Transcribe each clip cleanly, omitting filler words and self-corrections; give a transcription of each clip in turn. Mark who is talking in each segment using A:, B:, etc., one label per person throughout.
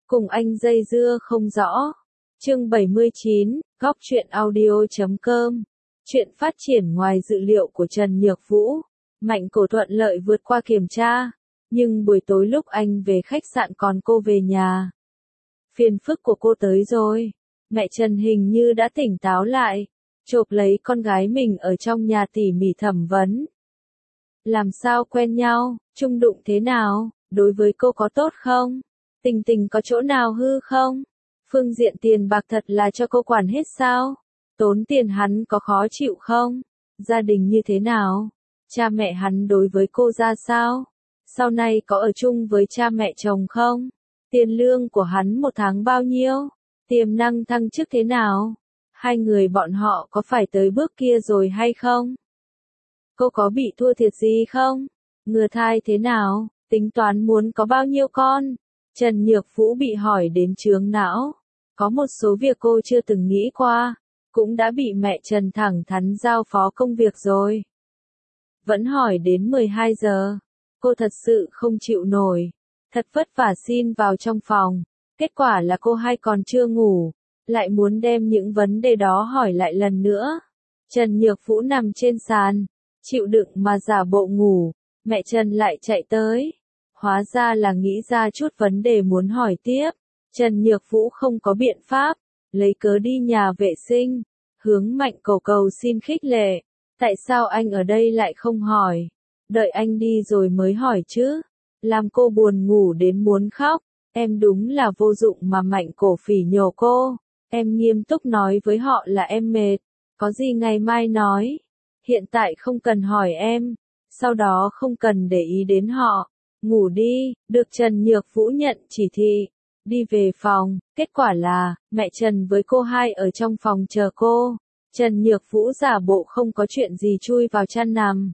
A: cùng anh dây dưa không rõ. Chương 79, góc truyện audio.com. Chuyện phát triển ngoài dự liệu của Trần Nhược Vũ. Mạnh Cổ thuận lợi vượt qua kiểm tra, nhưng buổi tối lúc anh về khách sạn còn cô về nhà. Phiền phức của cô tới rồi. Mẹ Trần hình như đã tỉnh táo lại, chộp lấy con gái mình ở trong nhà tỉ mỉ thẩm vấn. Làm sao quen nhau, chung đụng thế nào, đối với cô có tốt không? Tình tình có chỗ nào hư không? Phương diện tiền bạc thật là cho cô quản hết sao? Tốn tiền hắn có khó chịu không? Gia đình như thế nào? Cha mẹ hắn đối với cô ra sao? Sau này có ở chung với cha mẹ chồng không? Tiền lương của hắn một tháng bao nhiêu? Tiềm năng thăng chức thế nào? Hai người bọn họ có phải tới bước kia rồi hay không? Cô có bị thua thiệt gì không? Ngừa thai thế nào? Tính toán muốn có bao nhiêu con? Trần Nhược Vũ bị hỏi đến chướng não. Có một số việc cô chưa từng nghĩ qua, cũng đã bị mẹ Trần thẳng thắn giao phó công việc rồi. Vẫn hỏi đến 12 giờ. Cô thật sự không chịu nổi. Thật vất vả xin vào trong phòng. Kết quả là cô hay còn chưa ngủ. Lại muốn đem những vấn đề đó hỏi lại lần nữa. Trần Nhược Vũ nằm trên sàn, chịu đựng mà giả bộ ngủ. Mẹ Trần lại chạy tới. Hóa ra là nghĩ ra chút vấn đề muốn hỏi tiếp. Trần Nhược Vũ không có biện pháp, lấy cớ đi nhà vệ sinh, hướng Mạnh Cổ cầu xin khích lệ. Tại sao anh ở đây lại không hỏi? Đợi anh đi rồi mới hỏi chứ. Làm cô buồn ngủ đến muốn khóc. Em đúng là vô dụng mà. Mạnh Cổ phỉ nhổ cô. Em nghiêm túc nói với họ là em mệt. Có gì ngày mai nói. Hiện tại không cần hỏi em. Sau đó không cần để ý đến họ. Ngủ đi. Được. Trần Nhược Vũ nhận chỉ thị. Đi về phòng. Kết quả là, mẹ Trần với cô hai ở trong phòng chờ cô. Trần Nhược Vũ giả bộ không có chuyện gì chui vào chăn nằm.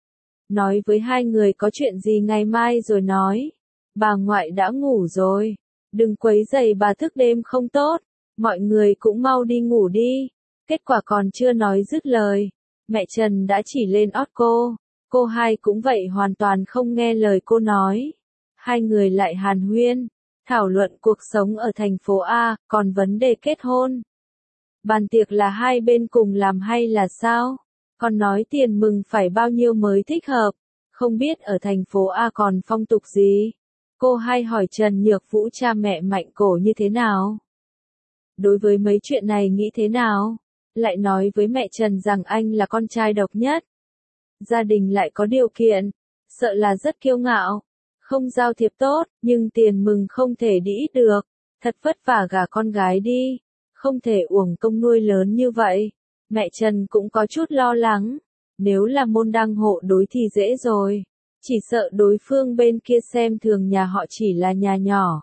A: Nói với hai người có chuyện gì ngày mai rồi nói. Bà ngoại đã ngủ rồi. Đừng quấy rầy bà thức đêm không tốt. Mọi người cũng mau đi ngủ đi. Kết quả còn chưa nói dứt lời. Mẹ Trần đã chỉ lên ót cô. Cô hai cũng vậy, hoàn toàn không nghe lời cô nói. Hai người lại hàn huyên. Thảo luận cuộc sống ở thành phố A, còn vấn đề kết hôn. Bàn tiệc là hai bên cùng làm hay là sao? Còn nói tiền mừng phải bao nhiêu mới thích hợp. Không biết ở thành phố A còn phong tục gì? Cô hay hỏi Trần Nhược Vũ cha mẹ Mạnh Cổ như thế nào? Đối với mấy chuyện này nghĩ thế nào? Lại nói với mẹ Trần rằng anh là con trai độc nhất. Gia đình lại có điều kiện. Sợ là rất kiêu ngạo. Không giao thiệp tốt, nhưng tiền mừng không thể đĩ được. Thật vất vả gả con gái đi. Không thể uổng công nuôi lớn như vậy. Mẹ Trần cũng có chút lo lắng. Nếu là môn đăng hộ đối thì dễ rồi. Chỉ sợ đối phương bên kia xem thường nhà họ chỉ là nhà nhỏ.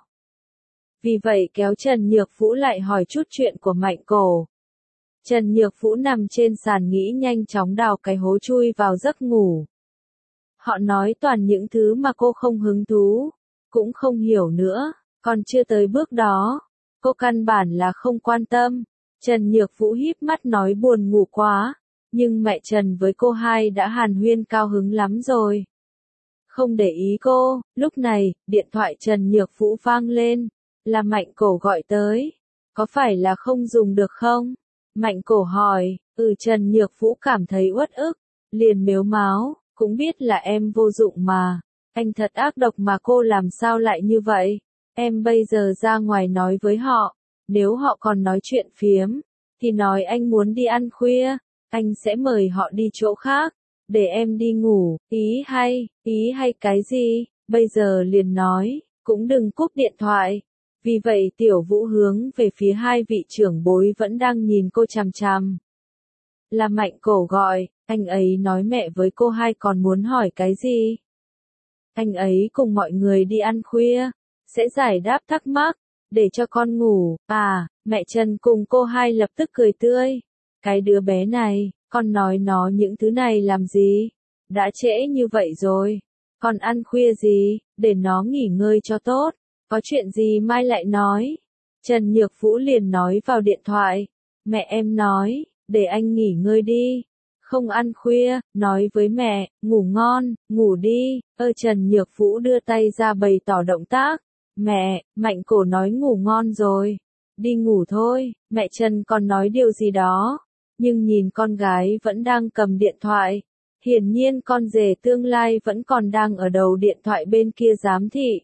A: Vì vậy kéo Trần Nhược Vũ lại hỏi chút chuyện của Mạnh Cổ. Trần Nhược Vũ nằm trên sàn nghĩ nhanh chóng đào cái hố chui vào giấc ngủ. Họ nói toàn những thứ mà cô không hứng thú, cũng không hiểu nữa, còn chưa tới bước đó. Cô căn bản là không quan tâm. Trần Nhược Vũ híp mắt nói buồn ngủ quá, nhưng mẹ Trần với cô hai đã hàn huyên cao hứng lắm rồi. Không để ý cô, lúc này, điện thoại Trần Nhược Vũ vang lên, là Mạnh Cổ gọi tới. Có phải là không dùng được không? Mạnh Cổ hỏi. Trần Nhược Vũ cảm thấy uất ức, liền mếu máo, cũng biết là em vô dụng mà. Anh thật ác độc mà. Cô làm sao lại như vậy? Em bây giờ ra ngoài nói với họ, nếu họ còn nói chuyện phiếm, thì nói anh muốn đi ăn khuya, anh sẽ mời họ đi chỗ khác, để em đi ngủ. Ý hay cái gì? Bây giờ liền nói, cũng đừng cúp điện thoại. Vì vậy Tiểu Vũ hướng về phía hai vị trưởng bối vẫn đang nhìn cô chằm chằm. Là Mạnh Cổ gọi, anh ấy nói mẹ với cô hai còn muốn hỏi cái gì? Anh ấy cùng mọi người đi ăn khuya, sẽ giải đáp thắc mắc, để cho con ngủ. Mẹ Trần cùng cô hai lập tức cười tươi. Cái đứa bé này, con nói nó những thứ này làm gì? Đã trễ như vậy rồi, còn ăn khuya gì, để nó nghỉ ngơi cho tốt. Có chuyện gì mai lại nói. Trần Nhược Vũ liền nói vào điện thoại. Mẹ em nói, để anh nghỉ ngơi đi. Không ăn khuya, nói với mẹ, ngủ ngon, ngủ đi. Trần Nhược Vũ đưa tay ra bày tỏ động tác. Mẹ, Mạnh Cổ nói ngủ ngon rồi. Đi ngủ thôi, mẹ Trần còn nói điều gì đó. Nhưng nhìn con gái vẫn đang cầm điện thoại. Hiển nhiên con rể tương lai vẫn còn đang ở đầu điện thoại bên kia giám thị.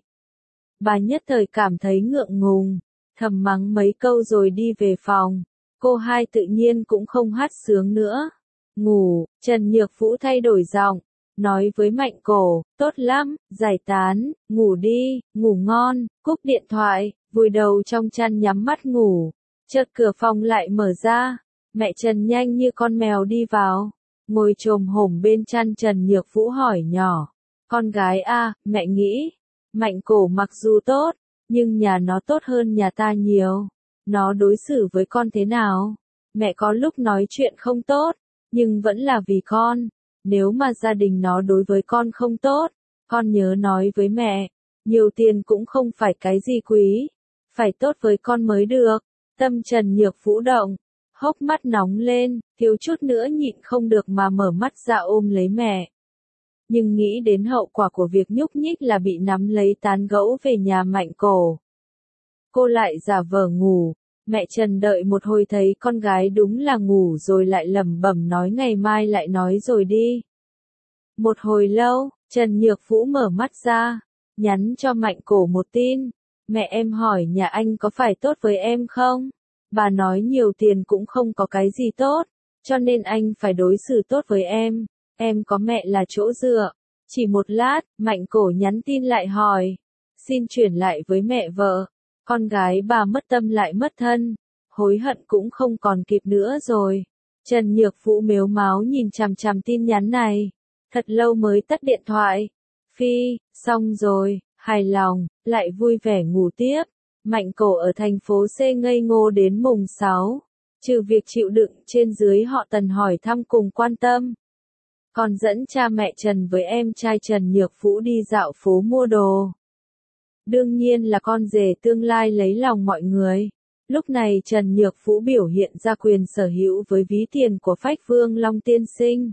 A: Bà nhất thời cảm thấy ngượng ngùng, thầm mắng mấy câu rồi đi về phòng. Cô hai tự nhiên cũng không hát sướng nữa. Ngủ, Trần Nhược Vũ thay đổi giọng, nói với Mạnh Cổ, tốt lắm, giải tán, ngủ đi, ngủ ngon, cúp điện thoại, vùi đầu trong chăn nhắm mắt ngủ. Chợt cửa phòng lại mở ra, mẹ Trần nhanh như con mèo đi vào, ngồi chồm hổm bên chăn Trần Nhược Vũ hỏi nhỏ, con gái a, mẹ nghĩ, Mạnh Cổ mặc dù tốt, nhưng nhà nó tốt hơn nhà ta nhiều. Nó đối xử với con thế nào? Mẹ có lúc nói chuyện không tốt, nhưng vẫn là vì con. Nếu mà gia đình nó đối với con không tốt, con nhớ nói với mẹ. Nhiều tiền cũng không phải cái gì quý. Phải tốt với con mới được. Tâm Trần Nhược Vũ động. Hốc mắt nóng lên, thiếu chút nữa nhịn không được mà mở mắt ra ôm lấy mẹ. Nhưng nghĩ đến hậu quả của việc nhúc nhích là bị nắm lấy tán gẫu về nhà Mạnh Cổ. Cô lại giả vờ ngủ. Mẹ Trần đợi một hồi thấy con gái đúng là ngủ rồi lại lẩm bẩm nói ngày mai lại nói rồi đi. Một hồi lâu, Trần Nhược Vũ mở mắt ra, nhắn cho Mạnh Cổ một tin. Mẹ em hỏi nhà anh có phải tốt với em không? Bà nói nhiều tiền cũng không có cái gì tốt, cho nên anh phải đối xử tốt với em. Em có mẹ là chỗ dựa. Chỉ một lát, Mạnh Cổ nhắn tin lại hỏi. Xin chuyển lại với mẹ vợ. Con gái bà mất tâm lại mất thân. Hối hận cũng không còn kịp nữa rồi. Trần Nhược Vũ mếu máo nhìn chằm chằm tin nhắn này. Thật lâu mới tắt điện thoại. Phi, xong rồi, hài lòng, lại vui vẻ ngủ tiếp. Mạnh Cổ ở thành phố C ngây ngô đến mùng 6. Trừ việc chịu đựng trên dưới họ Tần hỏi thăm cùng quan tâm. Còn dẫn cha mẹ Trần với em trai Trần Nhược Vũ đi dạo phố mua đồ. Đương nhiên là con rể tương lai lấy lòng mọi người. Lúc này Trần Nhược Vũ biểu hiện ra quyền sở hữu với ví tiền của Phách Vương Long tiên sinh.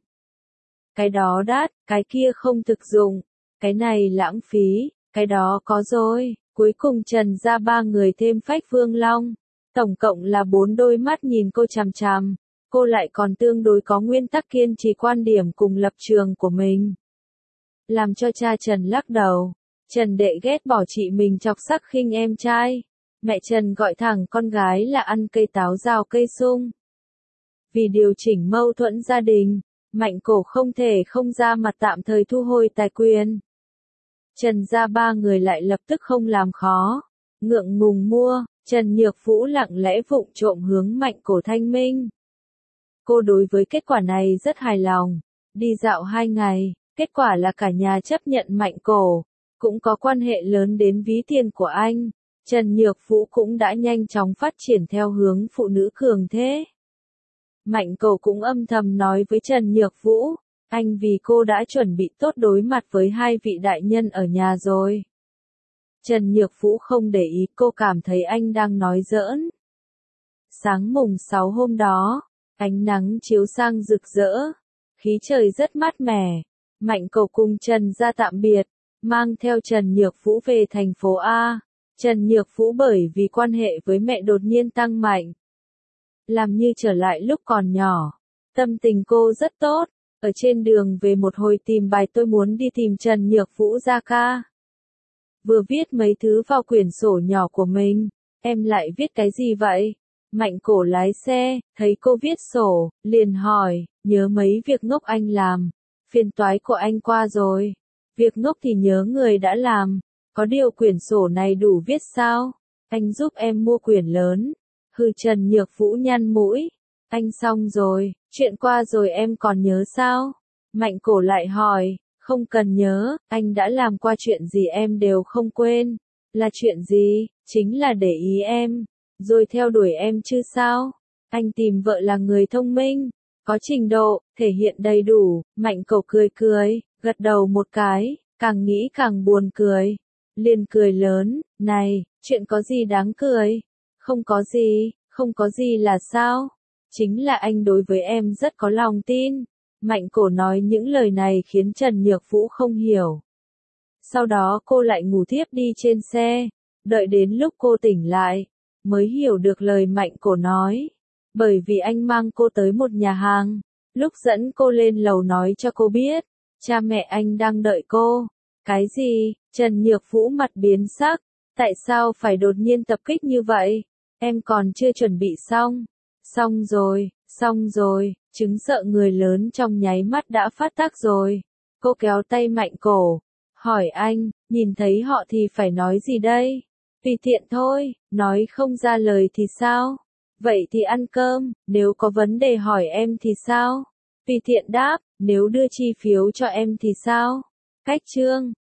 A: Cái đó đắt, cái kia không thực dụng, cái này lãng phí, cái đó có rồi. Cuối cùng Trần ra ba người thêm Phách Vương Long. Tổng cộng là 4 đôi mắt nhìn cô chằm chằm. Cô lại còn tương đối có nguyên tắc kiên trì quan điểm cùng lập trường của mình. Làm cho cha Trần lắc đầu. Trần đệ ghét bỏ chị mình chọc sắc khinh em trai. Mẹ Trần gọi thẳng con gái là ăn cây táo rào cây sung. Vì điều chỉnh mâu thuẫn gia đình, Mạnh Cổ không thể không ra mặt tạm thời thu hồi tài quyền. Trần ra ba người lại lập tức không làm khó. Ngượng ngùng mua, Trần Nhược Vũ lặng lẽ vụng trộm hướng Mạnh Cổ thanh minh. Cô đối với kết quả này rất hài lòng. Đi dạo 2 ngày, kết quả là cả nhà chấp nhận Mạnh Cổ. Cũng có quan hệ lớn đến ví tiền của anh. Trần Nhược Vũ cũng đã nhanh chóng phát triển theo hướng phụ nữ cường thế. Mạnh Cổ cũng âm thầm nói với Trần Nhược Vũ, anh vì cô đã chuẩn bị tốt đối mặt với 2 vị đại nhân ở nhà rồi. Trần Nhược Vũ không để ý, cô cảm thấy anh đang nói giỡn. Sáng mùng 6 hôm đó, ánh nắng chiếu sang rực rỡ, khí trời rất mát mẻ. Mạnh Cổ cùng Trần ra tạm biệt, mang theo Trần Nhược Vũ về thành phố A. Trần Nhược Vũ bởi vì quan hệ với mẹ đột nhiên tăng mạnh. Làm như trở lại lúc còn nhỏ. Tâm tình cô rất tốt. Ở trên đường về một hồi tìm bài tôi muốn đi tìm Trần Nhược Vũ ra ca. Vừa viết mấy thứ vào quyển sổ nhỏ của mình. Em lại viết cái gì vậy? Mạnh Cổ lái xe, thấy cô viết sổ, liền hỏi, nhớ mấy việc ngốc anh làm. Phiền toái của anh qua rồi. Việc ngốc thì nhớ người đã làm. Có điều quyển sổ này đủ viết sao? Anh giúp em mua quyển lớn. Hừ, Trần Nhược Vũ nhăn mũi. Anh xong rồi, chuyện qua rồi em còn nhớ sao? Mạnh Cổ lại hỏi, không cần nhớ, anh đã làm qua chuyện gì em đều không quên. Là chuyện gì? Chính là để ý em, rồi theo đuổi em chứ sao? Anh tìm vợ là người thông minh, có trình độ, thể hiện đầy đủ. Mạnh Cổ cười cười, gật đầu một cái, càng nghĩ càng buồn cười. Liền cười lớn, này, chuyện có gì đáng cười? Không có gì, không có gì là sao? Chính là anh đối với em rất có lòng tin. Mạnh Cổ nói những lời này khiến Trần Nhược Vũ không hiểu. Sau đó cô lại ngủ thiếp đi trên xe. Đợi đến lúc cô tỉnh lại, mới hiểu được lời Mạnh Cổ nói. Bởi vì anh mang cô tới một nhà hàng, lúc dẫn cô lên lầu nói cho cô biết, cha mẹ anh đang đợi cô. Cái gì? Trần Nhược Vũ mặt biến sắc, tại sao phải đột nhiên tập kích như vậy? Em còn chưa chuẩn bị xong. Xong rồi, chứng sợ người lớn trong nháy mắt đã phát tác rồi. Cô kéo tay Mạnh Cổ, hỏi anh, nhìn thấy họ thì phải nói gì đây? Tùy tiện thôi, nói không ra lời thì sao? Vậy thì ăn cơm, nếu có vấn đề hỏi em thì sao? Tùy tiện đáp, nếu đưa chi phiếu cho em thì sao? Cách chương